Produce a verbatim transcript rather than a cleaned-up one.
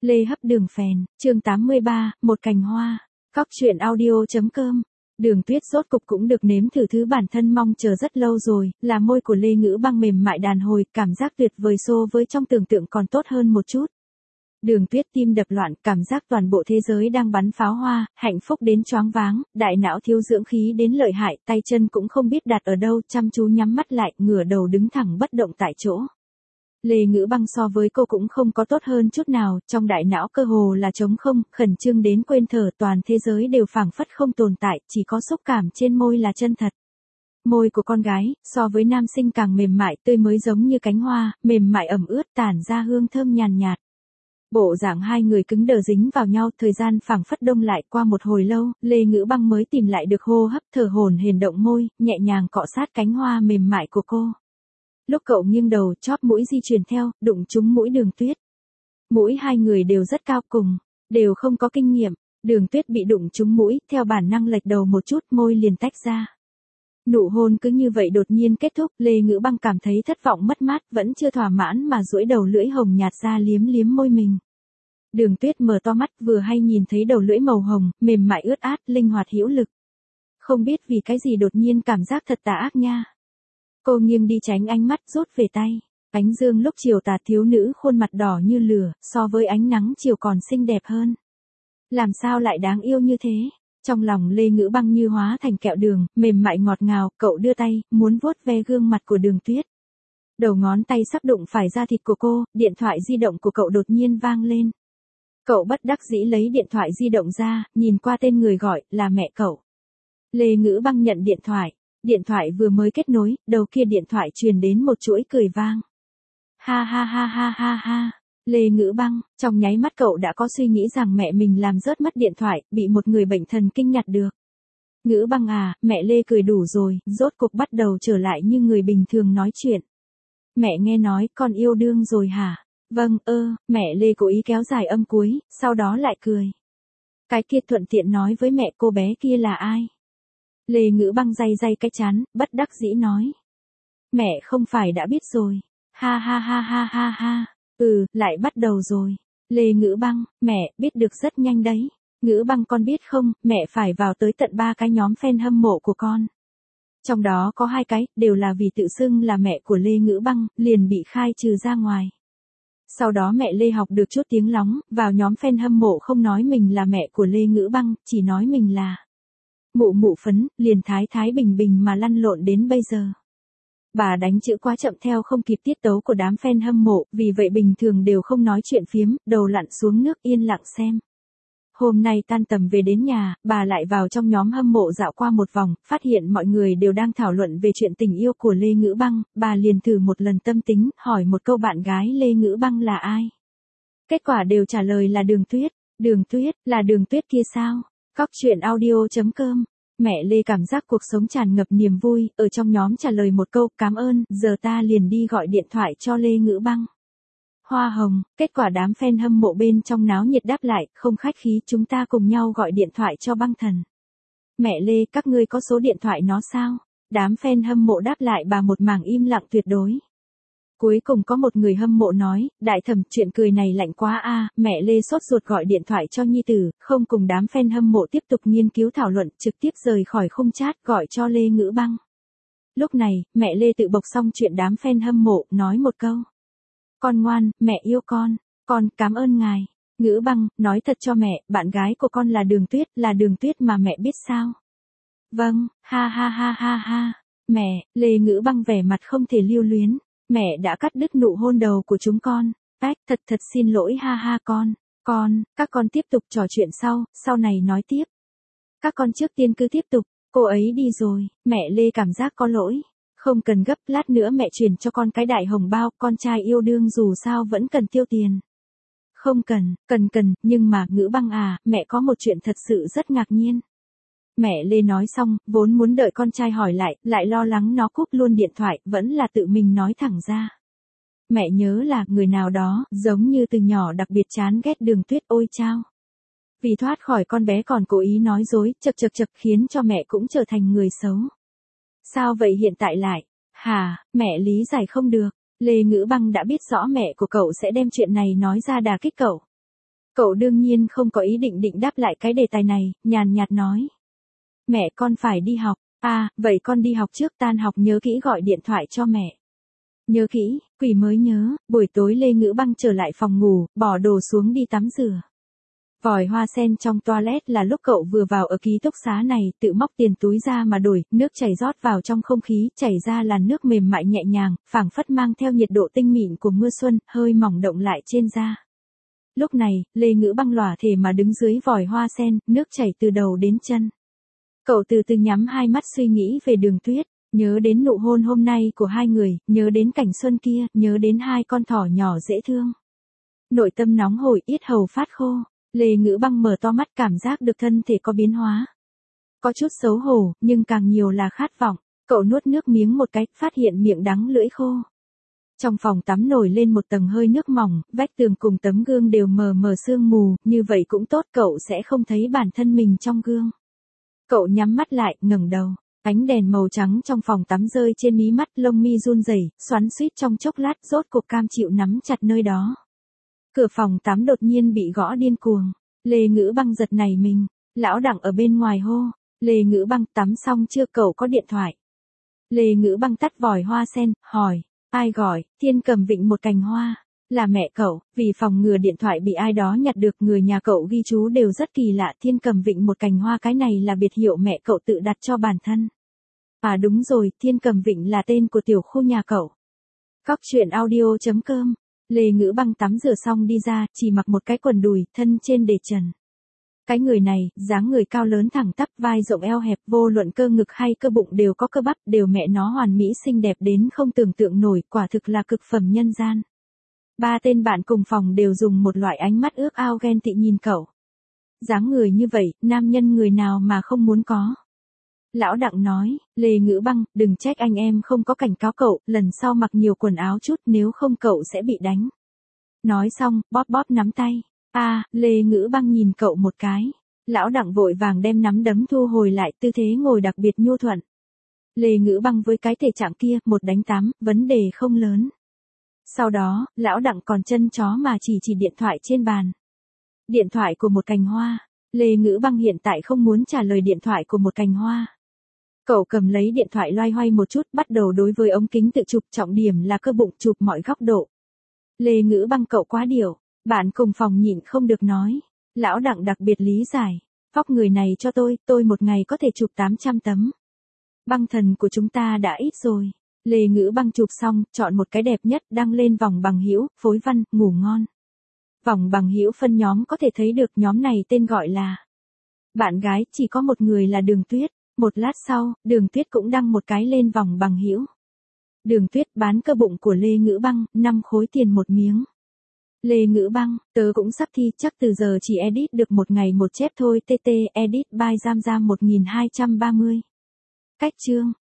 Lê hấp đường phèn, chương tám mươi ba, một cành hoa. Cóc truyện audio chấm com. Đường Tuyết rốt cục cũng được nếm thử thứ bản thân mong chờ rất lâu rồi, là môi của Lê Ngữ Băng mềm mại đàn hồi, cảm giác tuyệt vời so với trong tưởng tượng còn tốt hơn một chút. Đường Tuyết tim đập loạn, cảm giác toàn bộ thế giới đang bắn pháo hoa, hạnh phúc đến choáng váng, đại não thiếu dưỡng khí đến lợi hại, tay chân cũng không biết đặt ở đâu, chăm chú nhắm mắt lại, ngửa đầu đứng thẳng bất động tại chỗ. Lê Ngữ Băng so với cô cũng không có tốt hơn chút nào, trong đại não cơ hồ là trống không, khẩn trương đến quên thở, toàn thế giới đều phảng phất không tồn tại, chỉ có xúc cảm trên môi là chân thật. Môi của con gái, so với nam sinh càng mềm mại, tươi mới giống như cánh hoa, mềm mại ẩm ướt tản ra hương thơm nhàn nhạt. Bộ dạng hai người cứng đờ dính vào nhau, thời gian phảng phất đông lại, qua một hồi lâu, Lê Ngữ Băng mới tìm lại được hô hấp, thở hổn hển động môi, nhẹ nhàng cọ sát cánh hoa mềm mại của cô. Lúc cậu nghiêng đầu, chóp mũi di chuyển theo, đụng trúng mũi Đường Tuyết. Mũi hai người đều rất cao cùng, đều không có kinh nghiệm. Đường Tuyết bị đụng trúng mũi, theo bản năng lệch đầu một chút, môi liền tách ra. Nụ hôn cứ như vậy đột nhiên kết thúc, Lê Ngữ Băng cảm thấy thất vọng mất mát, vẫn chưa thỏa mãn mà duỗi đầu lưỡi hồng nhạt ra liếm liếm môi mình. Đường Tuyết mở to mắt, vừa hay nhìn thấy đầu lưỡi màu hồng, mềm mại ướt át, linh hoạt hữu lực. Không biết vì cái gì đột nhiên cảm giác thật tà ác nha. Cô nghiêng đi tránh ánh mắt, rút về tay. Ánh dương lúc chiều tà, thiếu nữ khuôn mặt đỏ như lửa, so với ánh nắng chiều còn xinh đẹp hơn. Làm sao lại đáng yêu như thế? Trong lòng Lê Ngữ Băng như hóa thành kẹo đường, mềm mại ngọt ngào, cậu đưa tay, muốn vuốt ve gương mặt của Đường Tuyết. Đầu ngón tay sắp đụng phải da thịt của cô, điện thoại di động của cậu đột nhiên vang lên. Cậu bất đắc dĩ lấy điện thoại di động ra, nhìn qua tên người gọi, là mẹ cậu. Lê Ngữ Băng nhận điện thoại. Điện thoại vừa mới kết nối, đầu kia điện thoại truyền đến một chuỗi cười vang. Ha ha ha ha ha ha. Lê Ngữ Băng, trong nháy mắt cậu đã có suy nghĩ rằng mẹ mình làm rớt mất điện thoại, bị một người bệnh thần kinh nhặt được. Ngữ Băng à, mẹ Lê cười đủ rồi, rốt cuộc bắt đầu trở lại như người bình thường nói chuyện. Mẹ nghe nói con yêu đương rồi hả? Vâng, ơ, mẹ Lê cố ý kéo dài âm cuối, sau đó lại cười. Cái kia thuận tiện nói với mẹ cô bé kia là ai? Lê Ngữ Băng day day cái chán, bất đắc dĩ nói. Mẹ không phải đã biết rồi. Ha ha ha ha ha ha. Ừ, lại bắt đầu rồi. Lê Ngữ Băng, mẹ, biết được rất nhanh đấy. Ngữ Băng con biết không, mẹ phải vào tới tận ba cái nhóm fan hâm mộ của con. Trong đó có hai cái, đều là vì tự xưng là mẹ của Lê Ngữ Băng, liền bị khai trừ ra ngoài. Sau đó mẹ Lê học được chút tiếng lóng, vào nhóm fan hâm mộ không nói mình là mẹ của Lê Ngữ Băng, chỉ nói mình là mụ mụ phấn, liền thái thái bình bình mà lăn lộn đến bây giờ. Bà đánh chữ quá chậm theo không kịp tiết tấu của đám fan hâm mộ, vì vậy bình thường đều không nói chuyện phiếm, đầu lặn xuống nước yên lặng xem. Hôm nay tan tầm về đến nhà, bà lại vào trong nhóm hâm mộ dạo qua một vòng, phát hiện mọi người đều đang thảo luận về chuyện tình yêu của Lê Ngữ Băng, bà liền thử một lần tâm tính, hỏi một câu bạn gái Lê Ngữ Băng là ai. Kết quả đều trả lời là Đường Tuyết. Đường Tuyết, là Đường Tuyết kia sao? Cóc truyện audio chấm com. Mẹ Lê cảm giác cuộc sống tràn ngập niềm vui, ở trong nhóm trả lời một câu, cảm ơn, giờ ta liền đi gọi điện thoại cho Lê Ngữ Băng. Hoa hồng, kết quả đám fan hâm mộ bên trong náo nhiệt đáp lại, không khách khí, chúng ta cùng nhau gọi điện thoại cho Băng Thần. Mẹ Lê, các ngươi có số điện thoại nó sao? Đám fan hâm mộ đáp lại bà một mảng im lặng tuyệt đối. Cuối cùng có một người hâm mộ nói, đại thẩm, chuyện cười này lạnh quá a. Mẹ Lê sốt ruột gọi điện thoại cho nhi tử, không cùng đám fan hâm mộ tiếp tục nghiên cứu thảo luận, trực tiếp rời khỏi khung chat gọi cho Lê Ngữ Băng. Lúc này, mẹ Lê tự bộc xong chuyện đám fan hâm mộ, nói một câu. Con ngoan, mẹ yêu con, con cảm ơn ngài. Ngữ Băng, nói thật cho mẹ, bạn gái của con là Đường Tuyết, là Đường Tuyết mà mẹ biết sao? Vâng, ha ha ha ha ha. Mẹ, Lê Ngữ Băng vẻ mặt không thể lưu luyến. Mẹ đã cắt đứt nụ hôn đầu của chúng con. Ách, thật thật xin lỗi ha ha con. Con, các con tiếp tục trò chuyện sau, sau này nói tiếp. Các con trước tiên cứ tiếp tục, cô ấy đi rồi, mẹ Lê cảm giác có lỗi. Không cần gấp, lát nữa mẹ chuyển cho con cái đại hồng bao, con trai yêu đương dù sao vẫn cần tiêu tiền. Không cần, cần cần, nhưng mà Ngữ Băng à, mẹ có một chuyện thật sự rất ngạc nhiên. Mẹ Lê nói xong, vốn muốn đợi con trai hỏi lại, lại lo lắng nó cúp luôn điện thoại, vẫn là tự mình nói thẳng ra. Mẹ nhớ là, người nào đó, giống như từ nhỏ đặc biệt chán ghét Đường Tuyết, ôi chao. Vì thoát khỏi con bé còn cố ý nói dối, chật chật chật khiến cho mẹ cũng trở thành người xấu. Sao vậy hiện tại lại? Hà, mẹ lý giải không được. Lê Ngữ Băng đã biết rõ mẹ của cậu sẽ đem chuyện này nói ra đả kích cậu. Cậu đương nhiên không có ý định định đáp lại cái đề tài này, nhàn nhạt nói. Mẹ con phải đi học, à, vậy con đi học trước, tan học nhớ kỹ gọi điện thoại cho mẹ. Nhớ kỹ, Quỷ mới nhớ, buổi tối Lê Ngữ Băng trở lại phòng ngủ, bỏ đồ xuống đi tắm rửa. Vòi hoa sen trong toilet là lúc cậu vừa vào ở ký túc xá này, tự móc tiền túi ra mà đổi, nước chảy rót vào trong không khí, chảy ra là nước mềm mại nhẹ nhàng, phảng phất mang theo nhiệt độ tinh mịn của mưa xuân, hơi mỏng động lại trên da. Lúc này, Lê Ngữ Băng lòa thể mà đứng dưới vòi hoa sen, nước chảy từ đầu đến chân. Cậu từ từ nhắm hai mắt suy nghĩ về Đường Tuyết, nhớ đến nụ hôn hôm nay của hai người, nhớ đến cảnh xuân kia, nhớ đến hai con thỏ nhỏ dễ thương. Nội tâm nóng hổi, yết hầu phát khô. Lê Ngữ Băng mở to mắt, cảm giác được thân thể có biến hóa. Có chút xấu hổ, nhưng càng nhiều là khát vọng. Cậu nuốt nước miếng một cái, phát hiện miệng đắng lưỡi khô. Trong phòng tắm nổi lên một tầng hơi nước mỏng, vách tường cùng tấm gương đều mờ mờ sương mù, như vậy cũng tốt, cậu sẽ không thấy bản thân mình trong gương. Cậu nhắm mắt lại, ngẩng đầu. Ánh đèn màu trắng trong phòng tắm rơi trên mí mắt, lông mi run rẩy, xoắn xuýt trong chốc lát, rốt cuộc cam chịu nắm chặt nơi đó. Cửa phòng tắm đột nhiên bị gõ điên cuồng. Lê Ngữ Băng giật nảy mình. Lão Đặng ở bên ngoài hô. Lê Ngữ Băng, tắm xong chưa, cậu có điện thoại? Lê Ngữ Băng tắt vòi hoa sen, hỏi. Ai gọi? Thiên Cầm Vịnh một cành hoa. Là mẹ cậu, vì phòng ngừa điện thoại bị ai đó nhặt được, người nhà cậu ghi chú đều rất kỳ lạ. Thiên Cầm Vịnh một cành hoa, cái này là biệt hiệu mẹ cậu tự đặt cho bản thân. À đúng rồi, Thiên Cầm Vịnh là tên của tiểu khu nhà cậu. Cóc truyện audio chấm com. Lê Ngữ Băng tắm rửa xong đi ra, chỉ mặc một cái quần đùi, thân trên để trần. Cái người này, dáng người cao lớn thẳng tắp, vai rộng eo hẹp, vô luận cơ ngực hay cơ bụng đều có cơ bắp, đều mẹ nó hoàn mỹ xinh đẹp đến không tưởng tượng nổi, quả thực là cực phẩm nhân gian. Ba tên bạn cùng phòng đều dùng một loại ánh mắt ước ao ghen tị nhìn cậu. Dáng người như vậy, nam nhân người nào mà không muốn có. Lão Đặng nói, Lê Ngữ Băng, đừng trách anh em không có cảnh cáo cậu, lần sau mặc nhiều quần áo chút, nếu không cậu sẽ bị đánh. Nói xong, bóp bóp nắm tay. A, à, Lê Ngữ Băng nhìn cậu một cái. Lão Đặng vội vàng đem nắm đấm thu hồi lại, tư thế ngồi đặc biệt nhu thuận. Lê Ngữ Băng với cái thể trạng kia, một đánh tám, vấn đề không lớn. Sau đó, Lão Đặng còn chân chó mà chỉ chỉ điện thoại trên bàn. Điện thoại của một cành hoa. Lê Ngữ Băng hiện tại không muốn trả lời điện thoại của một cành hoa. Cậu cầm lấy điện thoại loay hoay một chút, bắt đầu đối với ống kính tự chụp, trọng điểm là cơ bụng, chụp mọi góc độ. Lê Ngữ Băng, cậu quá điểu. Bạn cùng phòng nhịn không được nói. Lão Đặng đặc biệt lý giải. Vóc người này cho tôi, tôi một ngày có thể chụp tám trăm tấm. Băng thần của chúng ta đã ít rồi. Lê Ngữ Băng chụp xong, chọn một cái đẹp nhất, đăng lên vòng bằng hữu, phối văn, ngủ ngon. Vòng bằng hữu phân nhóm có thể thấy được, nhóm này tên gọi là bạn gái, chỉ có một người là Đường Tuyết. Một lát sau, Đường Tuyết cũng đăng một cái lên vòng bằng hữu. Đường Tuyết, bán cơ bụng của Lê Ngữ Băng, năm khối tiền một miếng. Lê Ngữ Băng, tớ cũng sắp thi, chắc từ giờ chỉ edit được một ngày một chép thôi, tê tê, edit by Giam Giam một nghìn hai trăm ba mươi. Cách chương.